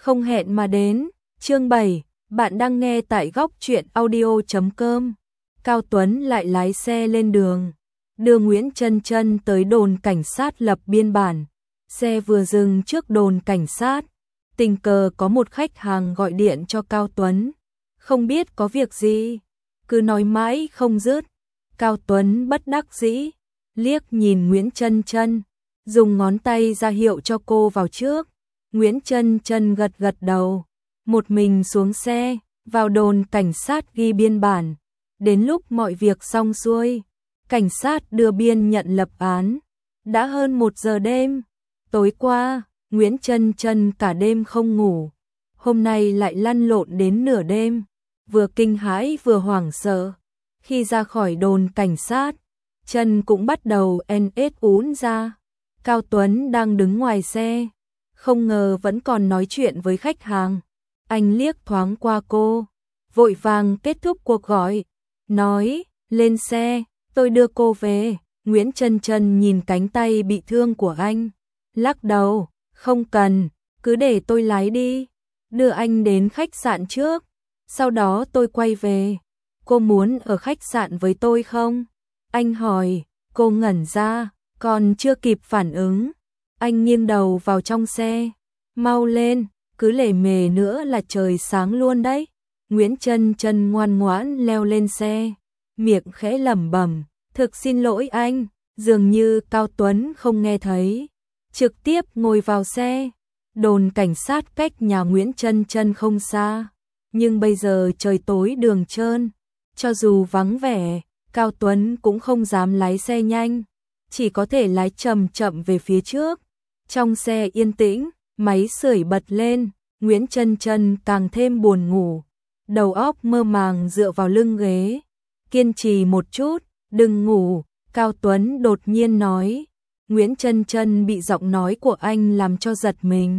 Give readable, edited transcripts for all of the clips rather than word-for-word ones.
không hẹn mà đến. Chương 7, bạn đang nghe tại góc truyện audio.com. Cao Tuấn lại lái xe lên đường, đưa Nguyễn Chân Chân tới đồn cảnh sát lập biên bản. Xe vừa dừng trước đồn cảnh sát, tình cờ có một khách hàng gọi điện cho Cao Tuấn. Không biết có việc gì, cứ nói mãi không dứt. Cao Tuấn bất đắc dĩ, liếc nhìn Nguyễn Chân Chân, dùng ngón tay ra hiệu cho cô vào trước. Nguyễn Chân Chân gật gật đầu, một mình xuống xe, vào đồn cảnh sát ghi biên bản. Đến lúc mọi việc xong xuôi, cảnh sát đưa biên nhận lập án. Đã hơn 1 giờ đêm. Tối qua, Nguyễn Chân Chân cả đêm không ngủ. Hôm nay lại lăn lộn đến nửa đêm, vừa kinh hãi vừa hoảng sợ. Khi ra khỏi đồn cảnh sát, chân cũng bắt đầu ùn ra. Cao Tuấn đang đứng ngoài xe, không ngờ vẫn còn nói chuyện với khách hàng. Anh liếc thoáng qua cô, vội vàng kết thúc cuộc gọi, nói, lên xe, tôi đưa cô về. Nguyễn Chân Chân nhìn cánh tay bị thương của anh, lắc đầu, không cần, cứ để tôi lái đi, đưa anh đến khách sạn trước, sau đó tôi quay về. Cô muốn ở khách sạn với tôi không? Anh hỏi. Cô ngẩn ra, còn chưa kịp phản ứng, anh nghiêng đầu vào trong xe. Mau lên, cứ lề mề nữa là trời sáng luôn đấy. Nguyễn Chân Chân ngoan ngoãn leo lên xe, miệng khẽ lẩm bẩm, thực xin lỗi anh. Dường như Cao Tuấn không nghe thấy, trực tiếp ngồi vào xe. Đồn cảnh sát cách nhà Nguyễn Chân Chân không xa, nhưng bây giờ trời tối đường trơn, cho dù vắng vẻ, Cao Tuấn cũng không dám lái xe nhanh, chỉ có thể lái chậm chậm về phía trước. Trong xe yên tĩnh, máy sưởi bật lên, Nguyễn Chân Chân càng thêm buồn ngủ, đầu óc mơ màng dựa vào lưng ghế. Kiên trì một chút, đừng ngủ, Cao Tuấn đột nhiên nói. Nguyễn Chân Chân bị giọng nói của anh làm cho giật mình,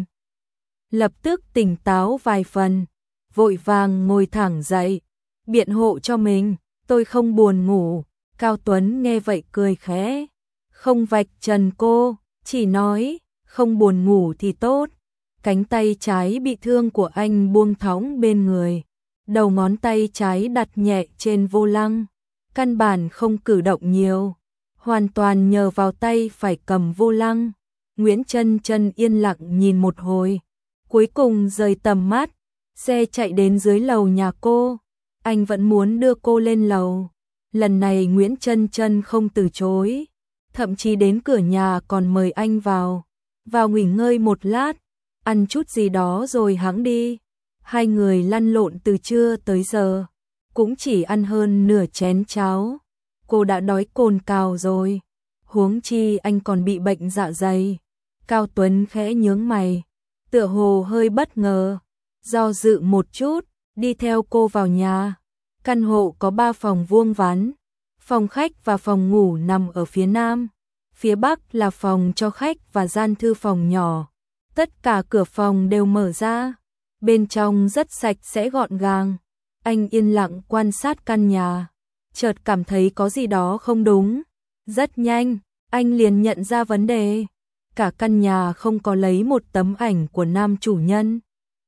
lập tức tỉnh táo vài phần, vội vàng ngồi thẳng dậy, biện hộ cho mình, tôi không buồn ngủ. Cao Tuấn nghe vậy cười khẽ, không vạch trần cô, chỉ nói, không buồn ngủ thì tốt. Cánh tay trái bị thương của anh buông thõng bên người, đầu ngón tay trái đặt nhẹ trên vô lăng, căn bản không cử động nhiều, hoàn toàn nhờ vào tay phải cầm vô lăng. Nguyễn Chân Chân yên lặng nhìn một hồi, cuối cùng rời tầm mắt. Xe chạy đến dưới lầu nhà cô, anh vẫn muốn đưa cô lên lầu. Lần này Nguyễn Chân Chân không từ chối, thậm chí đến cửa nhà còn mời anh vào nghỉ ngơi một lát, ăn chút gì đó rồi hẵng đi. Hai người lăn lộn từ trưa tới giờ, cũng chỉ ăn hơn nửa chén cháo. Cô đã đói cồn cào rồi, huống chi anh còn bị bệnh dạ dày. Cao Tuấn khẽ nhướng mày, tựa hồ hơi bất ngờ, do dự một chút, đi theo cô vào nhà. Căn hộ có 3 phòng vuông vắn, phòng khách và phòng ngủ nằm ở phía nam, phía bắc là phòng cho khách và gian thư phòng nhỏ. Tất cả cửa phòng đều mở ra, bên trong rất sạch sẽ gọn gàng. Anh yên lặng quan sát căn nhà, chợt cảm thấy có gì đó không đúng. Rất nhanh, anh liền nhận ra vấn đề. Cả căn nhà không có lấy một tấm ảnh của nam chủ nhân,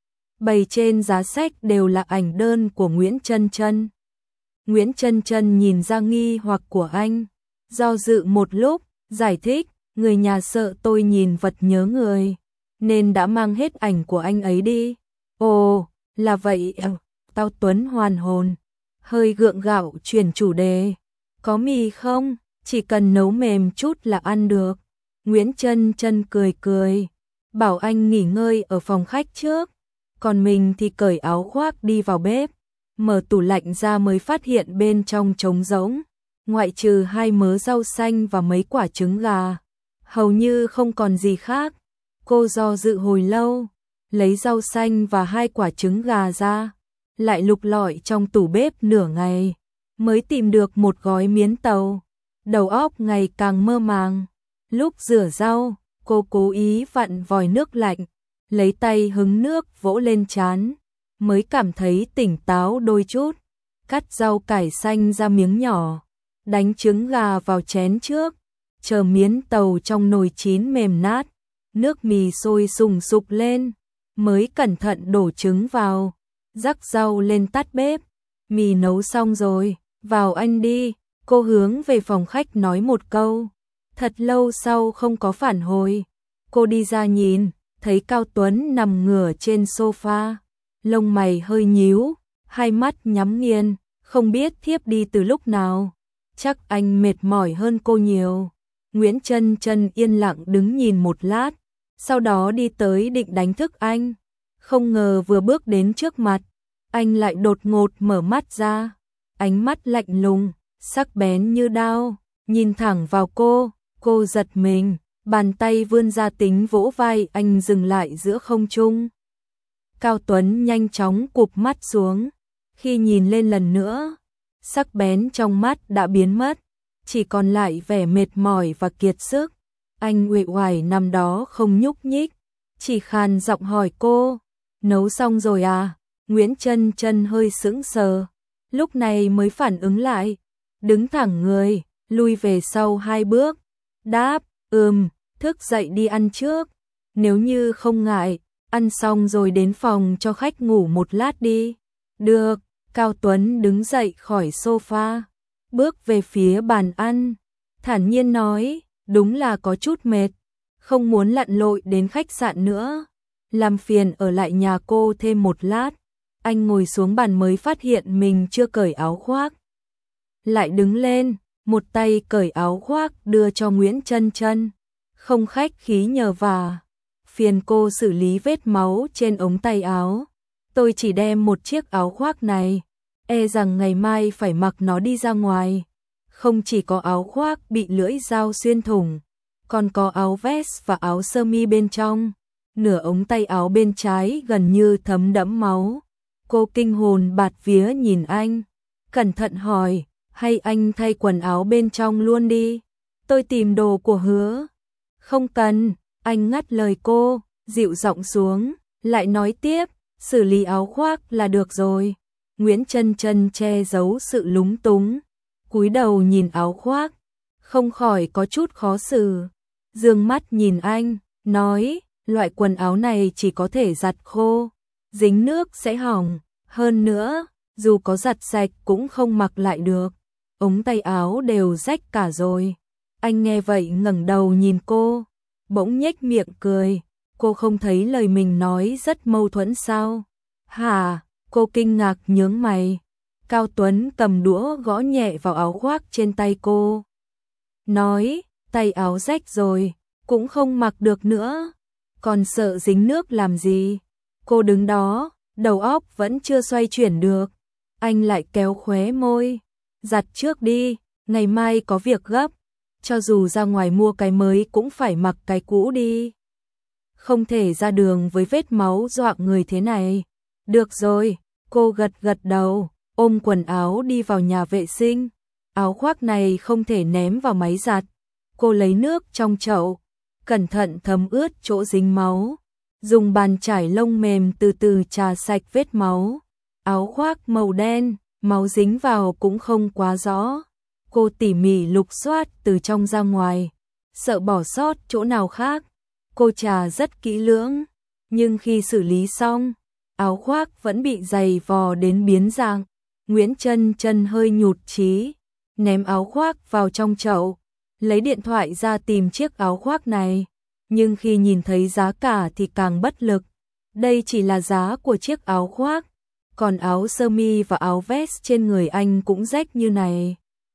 bày trên giá sách đều là ảnh đơn của Nguyễn Chân Chân. Nguyễn Chân Chân nhìn ra nghi hoặc của anh, do dự một lúc, giải thích, người nhà sợ tôi nhìn vật nhớ người, nên đã mang hết ảnh của anh ấy đi. Ồ, là vậy. Cao Tuấn hoàn hồn, hơi gượng gạo chuyển chủ đề. Có mì không? Chỉ cần nấu mềm chút là ăn được. Nguyễn Chân Chân cười cười, bảo anh nghỉ ngơi ở phòng khách trước, còn mình thì cởi áo khoác đi vào bếp. Mở tủ lạnh ra mới phát hiện bên trong trống rỗng, ngoại trừ 2 mớ rau xanh và mấy quả trứng gà, hầu như không còn gì khác. Cô do dự hồi lâu, lấy rau xanh và 2 quả trứng gà ra, lại lục lọi trong tủ bếp nửa ngày, mới tìm được một gói miến tàu. Đầu óc ngày càng mơ màng. Lúc rửa rau, cô cố ý vặn vòi nước lạnh, lấy tay hứng nước vỗ lên trán, mới cảm thấy tỉnh táo đôi chút. Cắt rau cải xanh ra miếng nhỏ, đánh trứng gà vào chén trước, chờ miến tàu trong nồi chín mềm nát, nước mì sôi sùng sục lên. mới cẩn thận đổ trứng vào, rắc rau lên tắt bếp. Mì nấu xong rồi, vào anh đi, cô hướng về phòng khách nói một câu. Thật lâu sau không có phản hồi, cô đi ra nhìn, thấy Cao Tuấn nằm ngửa trên sofa, lông mày hơi nhíu, hai mắt nhắm nghiền, không biết thiếp đi từ lúc nào. Chắc anh mệt mỏi hơn cô nhiều. Nguyễn Chân Chân yên lặng đứng nhìn một lát, sau đó đi tới định đánh thức anh. Không ngờ vừa bước đến trước mặt, anh lại đột ngột mở mắt ra, ánh mắt lạnh lùng, sắc bén như đao, nhìn thẳng vào cô giật mình, bàn tay vươn ra tính vỗ vai anh dừng lại giữa không trung. Cao Tuấn nhanh chóng cụp mắt xuống, khi nhìn lên lần nữa, sắc bén trong mắt đã biến mất, chỉ còn lại vẻ mệt mỏi và kiệt sức. Anh uể oải nằm đó không nhúc nhích, chỉ khàn giọng hỏi cô, nấu xong rồi à? Nguyễn Chân Chân hơi sững sờ, lúc này mới phản ứng lại, đứng thẳng người, lui về sau 2 bước, đáp, thức dậy đi ăn trước, nếu như không ngại, ăn xong rồi đến phòng cho khách ngủ một lát đi. Được, Cao Tuấn đứng dậy khỏi sofa, bước về phía bàn ăn, thản nhiên nói, đúng là có chút mệt, không muốn lặn lội đến khách sạn nữa, làm phiền ở lại nhà cô thêm một lát. Anh ngồi xuống bàn mới phát hiện mình chưa cởi áo khoác. Lại đứng lên, một tay cởi áo khoác đưa cho Nguyễn Chân Chân, không khách khí nhờ vả, phiền cô xử lý vết máu trên ống tay áo. Tôi chỉ đem một chiếc áo khoác này, e rằng ngày mai phải mặc nó đi ra ngoài. Không chỉ có áo khoác bị lưỡi dao xuyên thủng, còn có áo vest và áo sơ mi bên trong. Nửa ống tay áo bên trái gần như thấm đẫm máu. Cô kinh hồn bạt vía nhìn anh, cẩn thận hỏi, hay anh thay quần áo bên trong luôn đi, tôi tìm đồ của Hứa. Không cần, anh ngắt lời cô, dịu giọng xuống, lại nói tiếp, xử lý áo khoác là được rồi. Nguyễn Chân Chân che giấu sự lúng túng, cúi đầu nhìn áo khoác, không khỏi có chút khó xử, dương mắt nhìn anh, nói, loại quần áo này chỉ có thể giặt khô, dính nước sẽ hỏng, hơn nữa, dù có giặt sạch cũng không mặc lại được, ống tay áo đều rách cả rồi. Anh nghe vậy ngẩng đầu nhìn cô, bỗng nhếch miệng cười, cô không thấy lời mình nói rất mâu thuẫn sao? Hả? Cô kinh ngạc nhướng mày. Cao Tuấn cầm đũa gõ nhẹ vào áo khoác trên tay cô, nói, tay áo rách rồi, cũng không mặc được nữa, còn sợ dính nước làm gì? Cô đứng đó, đầu óc vẫn chưa xoay chuyển được. Anh lại kéo khóe môi, giặt trước đi, ngày mai có việc gấp, cho dù ra ngoài mua cái mới cũng phải mặc cái cũ đi. Không thể ra đường với vết máu doạng người thế này. Được rồi, cô gật gật đầu, ôm quần áo đi vào nhà vệ sinh. Áo khoác này không thể ném vào máy giặt. Cô lấy nước trong chậu, cẩn thận thấm ướt chỗ dính máu, dùng bàn chải lông mềm từ từ chà sạch vết máu. Áo khoác màu đen, máu dính vào cũng không quá rõ. Cô tỉ mỉ lục soát từ trong ra ngoài, sợ bỏ sót chỗ nào khác. Cô chà rất kỹ lưỡng, nhưng khi xử lý xong, áo khoác vẫn bị giày vò đến biến dạng. Nguyễn Chân Chân hơi nhụt chí, ném áo khoác vào trong chậu, lấy điện thoại ra tìm chiếc áo khoác này, nhưng khi nhìn thấy giá cả thì càng bất lực. Đây chỉ là giá của chiếc áo khoác, còn áo sơ mi và áo vest trên người anh cũng rách như này.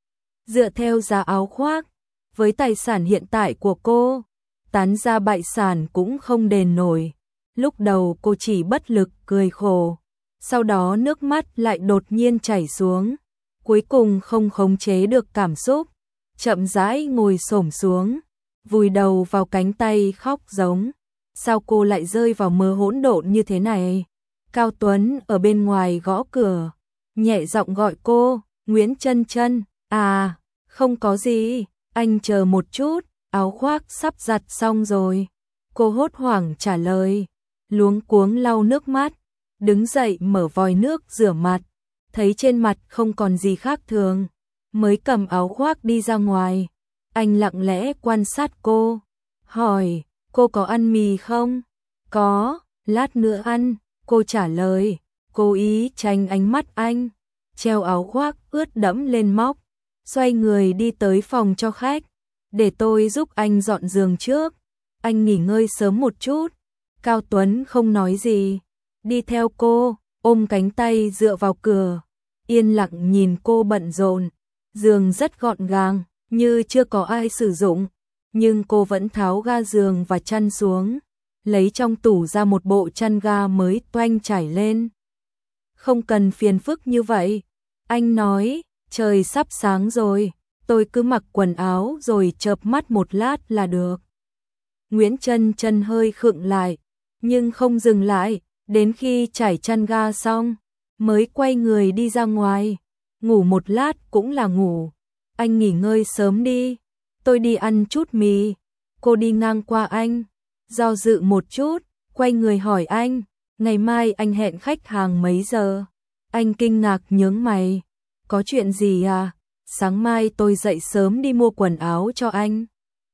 Dựa theo giá áo khoác, với tài sản hiện tại của cô, tán ra bại sản cũng không đền nổi. Lúc đầu cô chỉ bất lực cười khổ, sau đó nước mắt lại đột nhiên chảy xuống, cuối cùng không khống chế được cảm xúc, chậm rãi ngồi xổm xuống, vùi đầu vào cánh tay khóc giống. Sao cô lại rơi vào mơ hỗn độn như thế này? Cao Tuấn ở bên ngoài gõ cửa, nhẹ giọng gọi cô, Nguyễn Chân Chân, à, không có gì, anh chờ một chút, áo khoác sắp giặt xong rồi. Cô hốt hoảng trả lời, luống cuống lau nước mắt, đứng dậy mở vòi nước rửa mặt, thấy trên mặt không còn gì khác thường, mới cầm áo khoác đi ra ngoài. Anh lặng lẽ quan sát cô, hỏi, cô có ăn mì không? Có, Lát nữa ăn, cô trả lời, cố ý tránh ánh mắt anh, treo áo khoác ướt đẫm lên móc, xoay người đi tới phòng cho khách, để tôi giúp anh dọn giường trước, anh nghỉ ngơi sớm một chút. Cao Tuấn không nói gì, đi theo cô, ôm cánh tay dựa vào cửa, yên lặng nhìn cô bận rộn. Giường rất gọn gàng, như chưa có ai sử dụng, nhưng cô vẫn tháo ga giường và chăn xuống, lấy trong tủ ra một bộ chăn ga mới toanh trải lên. Không cần phiền phức như vậy, anh nói, trời sắp sáng rồi, tôi cứ mặc quần áo rồi chợp mắt một lát là được. Nguyễn Chân Chân hơi khựng lại, nhưng không dừng lại, đến khi trải chăn ga xong, mới quay người đi ra ngoài. Ngủ một lát cũng là ngủ, anh nghỉ ngơi sớm đi, tôi đi ăn chút mì. Cô đi ngang qua anh, do dự một chút, quay người hỏi anh, ngày mai anh hẹn khách hàng mấy giờ? Anh kinh ngạc nhướng mày, có chuyện gì à? Sáng mai tôi dậy sớm đi mua quần áo cho anh.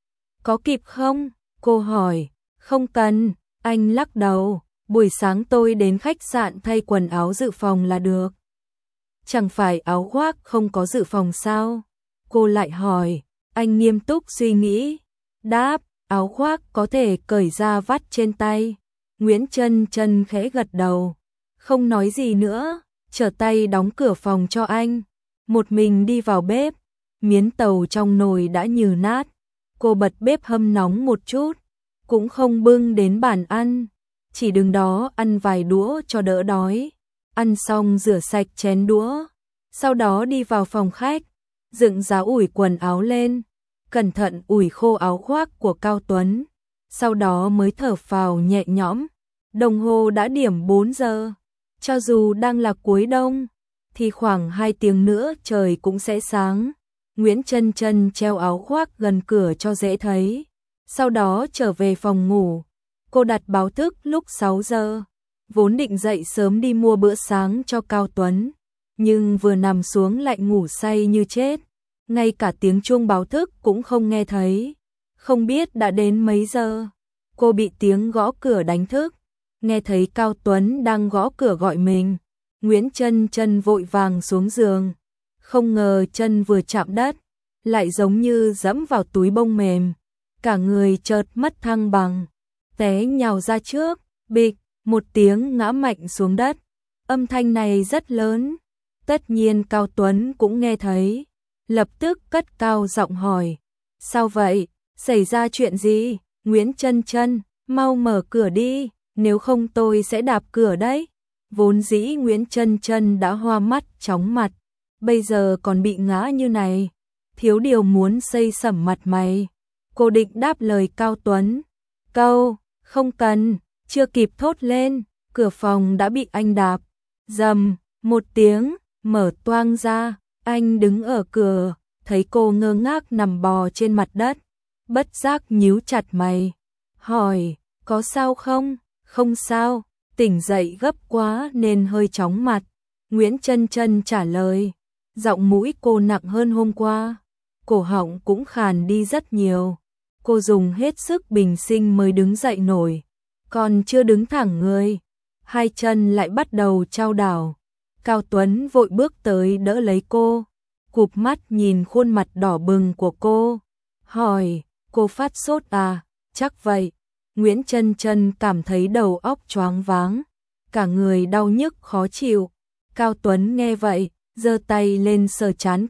Có kịp không? Cô hỏi, không cần, anh lắc đầu, buổi sáng tôi đến khách sạn thay quần áo dự phòng là được. Chẳng phải áo khoác không có dự phòng sao? Cô lại hỏi, anh nghiêm túc suy nghĩ, đáp, áo khoác có thể cởi ra vắt trên tay. Nguyễn Chân Chân khẽ gật đầu, không nói gì nữa, trở tay đóng cửa phòng cho anh, một mình đi vào bếp. Miến tàu trong nồi đã nhừ nát, cô bật bếp hâm nóng một chút, cũng không bưng đến bàn ăn, chỉ đứng đó ăn vài đũa cho đỡ đói. Ăn xong rửa sạch chén đũa, sau đó đi vào phòng khách, dựng giá ủi quần áo lên, cẩn thận ủi khô áo khoác của Cao Tuấn, sau đó mới thở phào nhẹ nhõm. Đồng hồ đã điểm 4 giờ, cho dù đang là cuối đông, thì khoảng 2 tiếng nữa trời cũng sẽ sáng. Nguyễn Chân Chân treo áo khoác gần cửa cho dễ thấy, sau đó trở về phòng ngủ. Cô đặt báo thức lúc 6 giờ, vốn định dậy sớm đi mua bữa sáng cho Cao Tuấn, nhưng vừa nằm xuống lại ngủ say như chết, ngay cả tiếng chuông báo thức cũng không nghe thấy. Không biết đã đến mấy giờ, cô bị tiếng gõ cửa đánh thức, nghe thấy Cao Tuấn đang gõ cửa gọi mình. Nguyễn Chân Chân vội vàng xuống giường, không ngờ chân vừa chạm đất, lại giống như dẫm vào túi bông mềm, cả người chợt mất thăng bằng, té nhào ra trước, bịch, một tiếng ngã mạnh xuống đất. Âm thanh này rất lớn, tất nhiên Cao Tuấn cũng nghe thấy, lập tức cất cao giọng hỏi, sao vậy, xảy ra chuyện gì? Nguyễn Chân Chân, mau mở cửa đi, nếu không tôi sẽ đạp cửa đấy. Vốn dĩ Nguyễn Chân Chân đã hoa mắt chóng mặt, bây giờ còn bị ngã như này, thiếu điều muốn xây sẩm mặt mày. Cô định đáp lời Cao Tuấn, câu, không cần, chưa kịp thốt lên, cửa phòng đã bị anh đạp, rầm, một tiếng, mở toang ra. Anh đứng ở cửa, thấy cô ngơ ngác nằm bò trên mặt đất, bất giác nhíu chặt mày, hỏi, có sao không? Không sao, tỉnh dậy gấp quá nên hơi chóng mặt. Nguyễn Chân Chân trả lời, giọng mũi cô nặng hơn hôm qua, cổ họng cũng khàn đi rất nhiều. Cô dùng hết sức bình sinh mới đứng dậy nổi, còn chưa đứng thẳng người, hai chân lại bắt đầu chao đảo. Cao Tuấn vội bước tới đỡ lấy cô, cụp mắt nhìn khuôn mặt đỏ bừng của cô, hỏi, cô phát sốt à? Chắc vậy. Nguyễn Chân Chân cảm thấy đầu óc choáng váng, cả người đau nhức khó chịu. Cao Tuấn nghe vậy, giơ tay lên sờ trán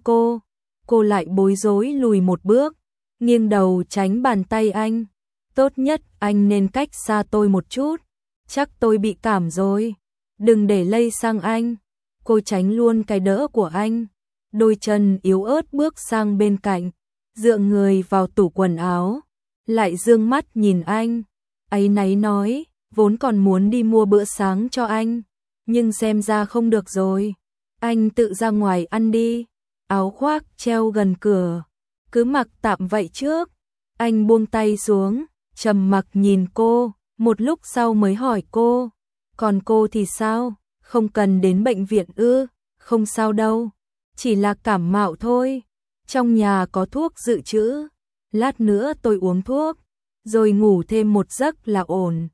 cô lại bối rối lùi một bước, nghiêng đầu tránh bàn tay anh. Tốt nhất anh nên cách xa tôi một chút, chắc tôi bị cảm rồi, đừng để lây sang anh. Cô tránh luôn cái đỡ của anh, đôi chân yếu ớt bước sang bên cạnh, dựa người vào tủ quần áo, lại dương mắt nhìn anh, áy náy nói, vốn còn muốn đi mua bữa sáng cho anh, nhưng xem ra không được rồi, anh tự ra ngoài ăn đi, áo khoác treo gần cửa, cứ mặc tạm vậy trước. Anh buông tay xuống, trầm mặc nhìn cô, một lúc sau mới hỏi cô, còn cô thì sao, không cần đến bệnh viện ư? Không sao đâu, chỉ là cảm mạo thôi, trong nhà có thuốc dự trữ, lát nữa tôi uống thuốc, rồi ngủ thêm một giấc là ổn.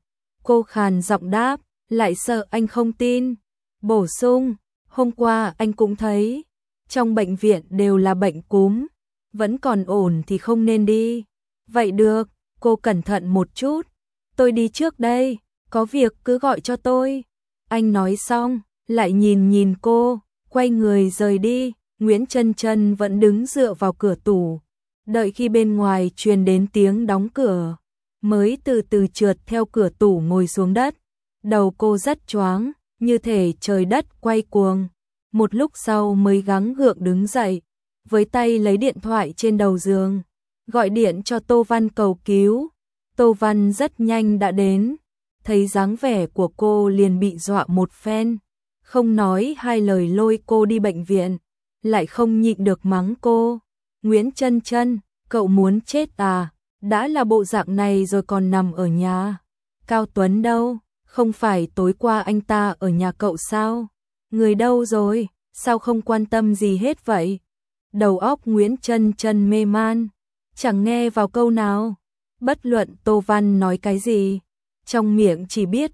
Cô khàn giọng đáp, lại sợ anh không tin. Bổ sung, hôm qua anh cũng thấy, trong bệnh viện đều là bệnh cúm, vẫn còn ổn thì không nên đi. Vậy được, cô cẩn thận một chút, tôi đi trước đây, có việc cứ gọi cho tôi. Anh nói xong, lại nhìn cô, quay người rời đi. Nguyễn Chân Chân vẫn đứng dựa vào cửa tủ, đợi khi bên ngoài truyền đến tiếng đóng cửa, mới từ từ trượt theo cửa tủ ngồi xuống đất. Đầu cô rất choáng, như thể trời đất quay cuồng. Một lúc sau mới gắng gượng đứng dậy, với tay lấy điện thoại trên đầu giường, gọi điện cho Tô Văn cầu cứu. Tô Văn rất nhanh đã đến, thấy dáng vẻ của cô liền bị dọa một phen, không nói hai lời lôi cô đi bệnh viện, lại không nhịn được mắng cô. Nguyễn Chân Chân, cậu muốn chết à, đã là bộ dạng này rồi còn nằm ở nhà. Cao Tuấn đâu, không phải tối qua anh ta ở nhà cậu sao? Người đâu rồi, sao không quan tâm gì hết vậy? Đầu óc Nguyễn Chân Chân mê man, chẳng nghe vào câu nào. Bất luận Tô Văn nói cái gì, trong miệng chỉ biết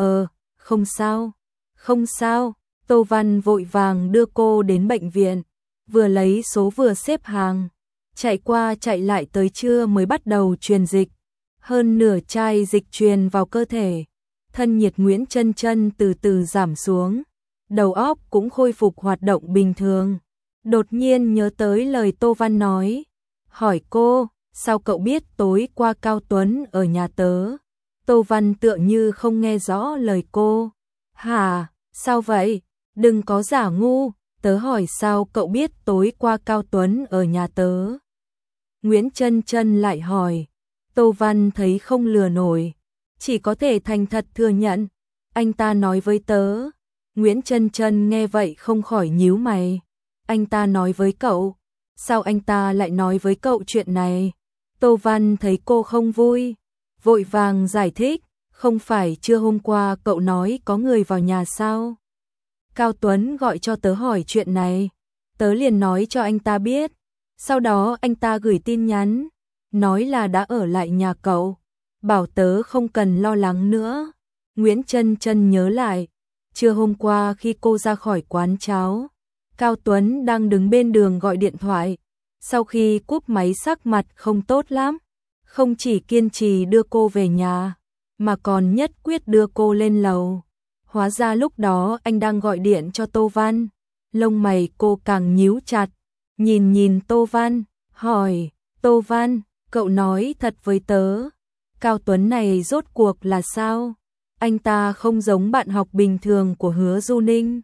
không sao, không sao. Tô Văn vội vàng đưa cô đến bệnh viện, vừa lấy số vừa xếp hàng, chạy qua chạy lại tới trưa mới bắt đầu truyền dịch. Hơn nửa chai dịch truyền vào cơ thể, thân nhiệt Nguyễn Chân Chân từ từ giảm xuống, đầu óc cũng khôi phục hoạt động bình thường. Đột nhiên nhớ tới lời Tô Văn nói, hỏi cô, sao cậu biết tối qua Cao Tuấn ở nhà tớ? Tô Văn tựa như không nghe rõ lời cô. Hả, sao vậy? Đừng có giả ngu, tớ hỏi sao cậu biết tối qua Cao Tuấn ở nhà tớ? Nguyễn Chân Chân lại hỏi. Tô Văn thấy không lừa nổi, chỉ có thể thành thật thừa nhận, anh ta nói với tớ. Nguyễn Chân Chân nghe vậy không khỏi nhíu mày. Anh ta nói với cậu? Sao anh ta lại nói với cậu chuyện này? Tô Văn thấy cô không vui, vội vàng giải thích, không phải trưa hôm qua cậu nói có người vào nhà sao? Cao Tuấn gọi cho tớ hỏi chuyện này, tớ liền nói cho anh ta biết, sau đó anh ta gửi tin nhắn, nói là đã ở lại nhà cậu, bảo tớ không cần lo lắng nữa. Nguyễn Chân Chân nhớ lại, trưa hôm qua khi cô ra khỏi quán cháo, Cao Tuấn đang đứng bên đường gọi điện thoại, sau khi cúp máy sắc mặt không tốt lắm, không chỉ kiên trì đưa cô về nhà, mà còn nhất quyết đưa cô lên lầu. Hóa ra lúc đó anh đang gọi điện cho Tô Văn. Lông mày cô càng nhíu chặt, nhìn Tô Văn, hỏi, Tô Văn, cậu nói thật với tớ, Cao Tuấn này rốt cuộc là sao? Anh ta không giống bạn học bình thường của Hứa Du Ninh.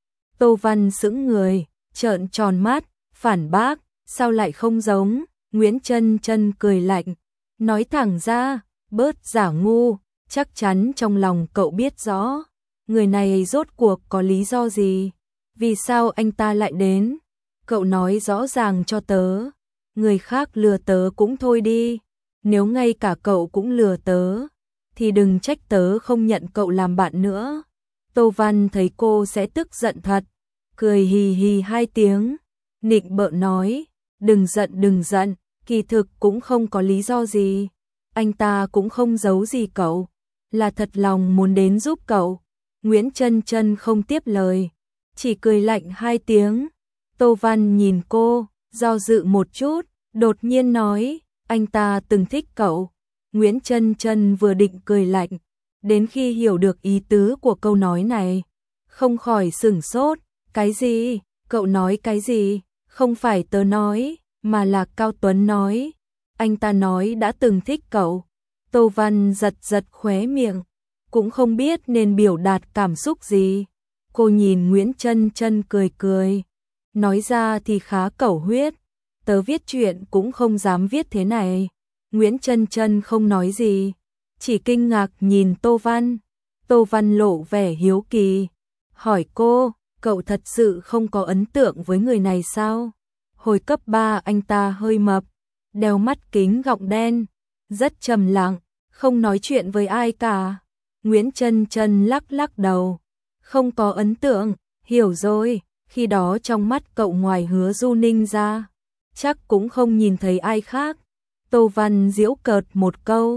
Tô Văn sững người, trợn tròn mắt, phản bác, sao lại không giống? Nguyễn Chân Chân cười lạnh, nói thẳng ra, bớt giả ngu, chắc chắn trong lòng cậu biết rõ, người này rốt cuộc có lý do gì? Vì sao anh ta lại đến? Cậu nói rõ ràng cho tớ, người khác lừa tớ cũng thôi đi, nếu ngay cả cậu cũng lừa tớ, thì đừng trách tớ không nhận cậu làm bạn nữa. Tô Văn thấy cô sẽ tức giận thật, cười hì hì hai tiếng, nịnh bợ nói, đừng giận, kỳ thực cũng không có lý do gì, anh ta cũng không giấu gì cậu, là thật lòng muốn đến giúp cậu. Nguyễn Chân Chân không tiếp lời, chỉ cười lạnh hai tiếng. Tô Văn nhìn cô, do dự một chút, đột nhiên nói, anh ta từng thích cậu. Nguyễn Chân Chân vừa định cười lạnh, đến khi hiểu được ý tứ của câu nói này, không khỏi sửng sốt. Cái gì? Cậu nói cái gì? Không phải tớ nói, mà là Cao Tuấn nói. Anh ta nói đã từng thích cậu. Tô Văn giật khóe miệng, cũng không biết nên biểu đạt cảm xúc gì. Cô nhìn Nguyễn Chân Chân cười, nói ra thì khá cẩu huyết, tớ viết chuyện cũng không dám viết thế này. Nguyễn Chân Chân không nói gì, chỉ kinh ngạc nhìn Tô Văn. Tô Văn lộ vẻ hiếu kỳ, hỏi cô, cậu thật sự không có ấn tượng với người này sao? Hồi cấp 3 anh ta hơi mập, đeo mắt kính gọng đen, rất trầm lặng, không nói chuyện với ai cả. Nguyễn Chân Chân lắc đầu, không có ấn tượng, hiểu rồi, khi đó trong mắt cậu ngoài Hứa Du Ninh ra, chắc cũng không nhìn thấy ai khác. Tô Văn giễu cợt một câu,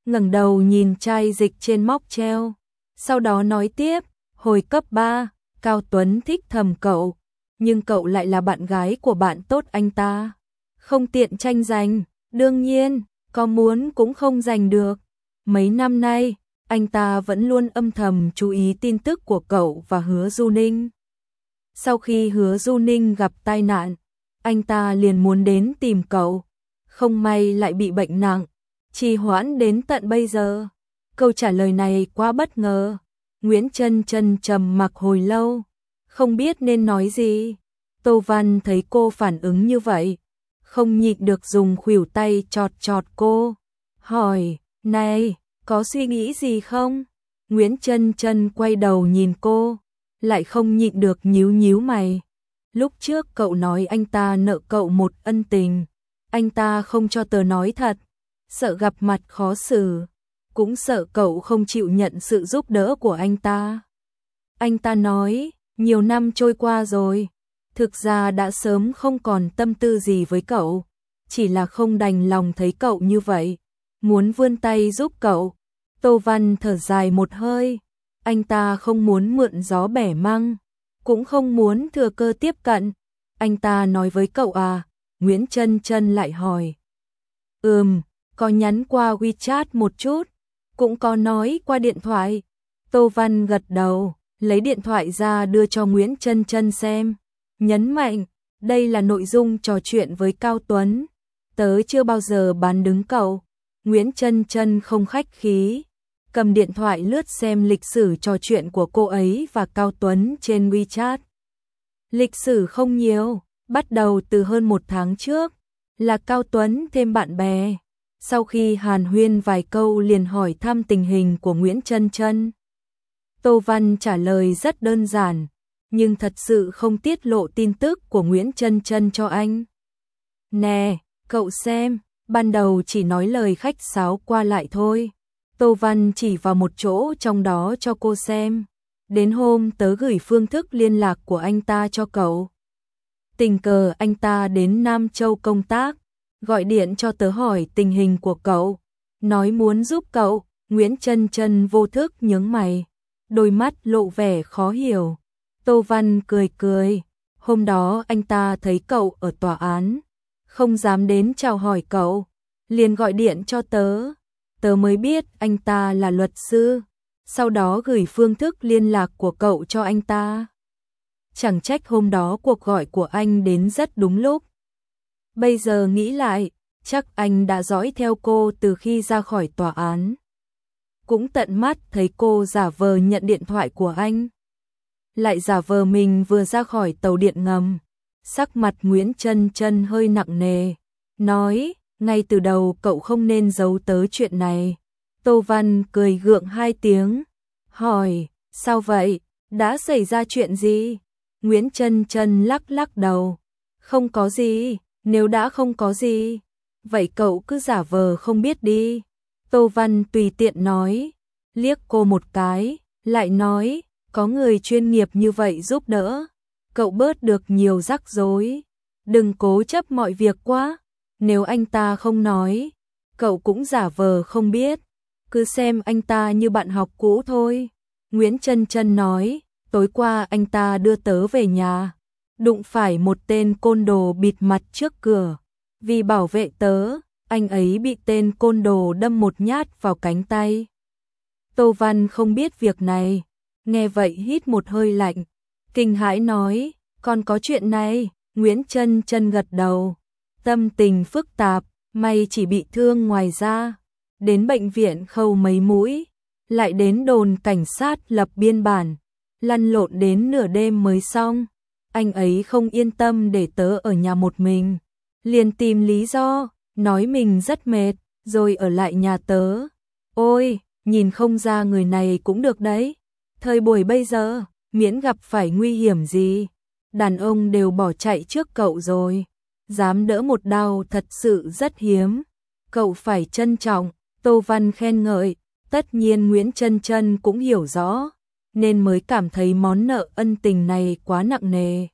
ngẩng đầu nhìn chai dịch trên móc treo. Sau đó nói tiếp, hồi cấp 3, Cao Tuấn thích thầm cậu, nhưng cậu lại là bạn gái của bạn tốt anh ta. Không tiện tranh giành, đương nhiên, có muốn cũng không giành được. Mấy năm nay, anh ta vẫn luôn âm thầm chú ý tin tức của cậu và Hứa Du Ninh. Sau khi Hứa Du Ninh gặp tai nạn, anh ta liền muốn đến tìm cậu. Không may lại bị bệnh nặng, trì hoãn đến tận bây giờ. Câu trả lời này quá bất ngờ. Nguyễn Chân Chân trầm mặc hồi lâu, không biết nên nói gì. Tô Văn thấy cô phản ứng như vậy, không nhịn được dùng khuỷu tay chọt chọt cô, hỏi, này, có suy nghĩ gì không? Nguyễn Chân Chân quay đầu nhìn cô, lại không nhịn được nhíu nhíu mày. Lúc trước cậu nói anh ta nợ cậu một ân tình, anh ta không cho tớ nói thật, sợ gặp mặt khó xử, cũng sợ cậu không chịu nhận sự giúp đỡ của anh ta. Anh ta nói, nhiều năm trôi qua rồi, thực ra đã sớm không còn tâm tư gì với cậu, chỉ là không đành lòng thấy cậu như vậy, muốn vươn tay giúp cậu. Tô Văn thở dài một hơi, anh ta không muốn mượn gió bẻ măng, cũng không muốn thừa cơ tiếp cận. Anh ta nói với cậu à? Nguyễn Chân Chân lại hỏi. Có nhắn qua WeChat một chút, cũng có nói qua điện thoại. Tô Văn gật đầu, lấy điện thoại ra đưa cho Nguyễn Chân Chân xem, nhấn mạnh, đây là nội dung trò chuyện với Cao Tuấn, tớ chưa bao giờ bán đứng cậu. Nguyễn Chân Chân không khách khí, cầm điện thoại lướt xem lịch sử trò chuyện của cô ấy và Cao Tuấn trên WeChat. Lịch sử không nhiều, bắt đầu từ hơn 1 tháng trước, là Cao Tuấn thêm bạn bè. Sau khi hàn huyên vài câu liền hỏi thăm tình hình của Nguyễn Chân Chân. Tô Văn trả lời rất đơn giản, nhưng thật sự không tiết lộ tin tức của Nguyễn Chân Chân cho anh. Nè, cậu xem, ban đầu chỉ nói lời khách sáo qua lại thôi. Tô Văn chỉ vào một chỗ trong đó cho cô xem. Đến hôm tớ gửi phương thức liên lạc của anh ta cho cậu. Tình cờ anh ta đến Nam Châu công tác, gọi điện cho tớ hỏi tình hình của cậu, nói muốn giúp cậu. Nguyễn Chân Chân vô thức nhướng mày, đôi mắt lộ vẻ khó hiểu. Tô Văn cười cười, hôm đó anh ta thấy cậu ở tòa án, không dám đến chào hỏi cậu, liền gọi điện cho tớ. Tớ mới biết anh ta là luật sư, sau đó gửi phương thức liên lạc của cậu cho anh ta. Chẳng trách hôm đó cuộc gọi của anh đến rất đúng lúc. Bây giờ nghĩ lại, chắc anh đã dõi theo cô từ khi ra khỏi tòa án. Cũng tận mắt thấy cô giả vờ nhận điện thoại của anh, lại giả vờ mình vừa ra khỏi tàu điện ngầm. Sắc mặt Nguyễn Chân Chân hơi nặng nề, nói, ngay từ đầu cậu không nên giấu tớ chuyện này. Tô Văn cười gượng 2 tiếng, hỏi, sao vậy, đã xảy ra chuyện gì? Nguyễn Chân Chân lắc lắc đầu, không có gì, nếu đã không có gì, vậy cậu cứ giả vờ không biết đi. Tô Văn tùy tiện nói, liếc cô một cái, lại nói, có người chuyên nghiệp như vậy giúp đỡ, cậu bớt được nhiều rắc rối, đừng cố chấp mọi việc quá. Nếu anh ta không nói, cậu cũng giả vờ không biết, cứ xem anh ta như bạn học cũ thôi. Nguyễn Chân Chân nói, tối qua anh ta đưa tớ về nhà, đụng phải một tên côn đồ bịt mặt trước cửa. Vì bảo vệ tớ, anh ấy bị tên côn đồ đâm một nhát vào cánh tay. Tô Văn không biết việc này, nghe vậy hít một hơi lạnh, kinh hãi nói, còn có chuyện này. Nguyễn Chân Chân gật đầu, tâm tình phức tạp, may chỉ bị thương ngoài da, đến bệnh viện khâu mấy mũi, lại đến đồn cảnh sát lập biên bản, lăn lộn đến nửa đêm mới xong. Anh ấy không yên tâm để tớ ở nhà một mình, liền tìm lý do, nói mình rất mệt, rồi ở lại nhà tớ. Ôi, nhìn không ra người này cũng được đấy. Thời buổi bây giờ, miễn gặp phải nguy hiểm gì, đàn ông đều bỏ chạy trước cậu rồi. Dám đỡ một đau thật sự rất hiếm, cậu phải trân trọng. Tô Văn khen ngợi, tất nhiên Nguyễn Chân Chân cũng hiểu rõ, nên mới cảm thấy món nợ ân tình này quá nặng nề.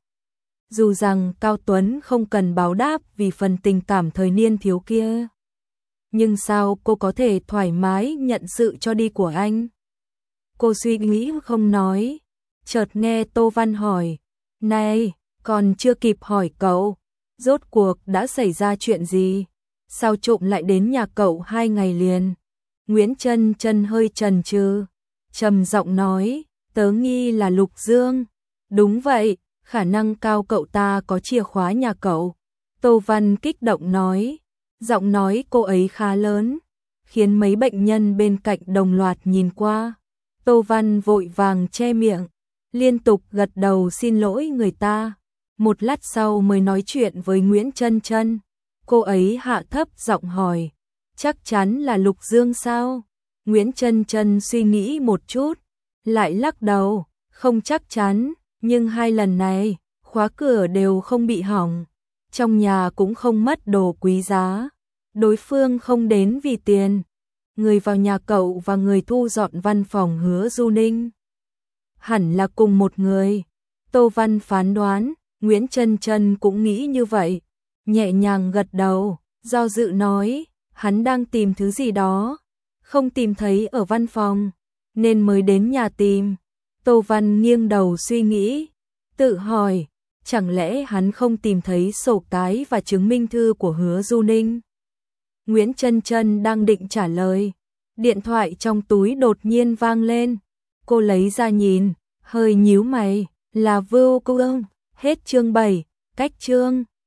Dù rằng Cao Tuấn không cần báo đáp vì phần tình cảm thời niên thiếu kia. nhưng sao cô có thể thoải mái nhận sự cho đi của anh? Cô suy nghĩ không nói, chợt nghe Tô Văn hỏi, này, còn chưa kịp hỏi cậu, rốt cuộc đã xảy ra chuyện gì? Sao trộm lại đến nhà cậu 2 ngày liền? Nguyễn Chân Chân hơi chần chừ, trầm giọng nói, tớ nghi là Lục Dương. Đúng vậy, khả năng cao cậu ta có chìa khóa nhà cậu. Tô Văn kích động nói, giọng nói cô ấy khá lớn, khiến mấy bệnh nhân bên cạnh đồng loạt nhìn qua. Tô Văn vội vàng che miệng, liên tục gật đầu xin lỗi người ta. Một lát sau mới nói chuyện với Nguyễn Chân Chân. Cô ấy hạ thấp giọng hỏi, chắc chắn là Lục Dương sao? Nguyễn Chân Chân suy nghĩ một chút, lại lắc đầu, không chắc chắn, nhưng 2 lần này, khóa cửa đều không bị hỏng, trong nhà cũng không mất đồ quý giá, đối phương không đến vì tiền. Người vào nhà cậu và người thu dọn văn phòng Hứa Du Ninh hẳn là cùng một người. Tô Văn phán đoán, Nguyễn Chân Chân cũng nghĩ như vậy, nhẹ nhàng gật đầu, do dự nói, hắn đang tìm thứ gì đó, không tìm thấy ở văn phòng, nên mới đến nhà tìm. Tô Văn nghiêng đầu suy nghĩ, tự hỏi, chẳng lẽ hắn không tìm thấy sổ cái và chứng minh thư của Hứa Du Ninh? Nguyễn Chân Chân đang định trả lời, điện thoại trong túi đột nhiên vang lên. Cô lấy ra nhìn, hơi nhíu mày, là Vưu Cô. Hết chương 7, cách chương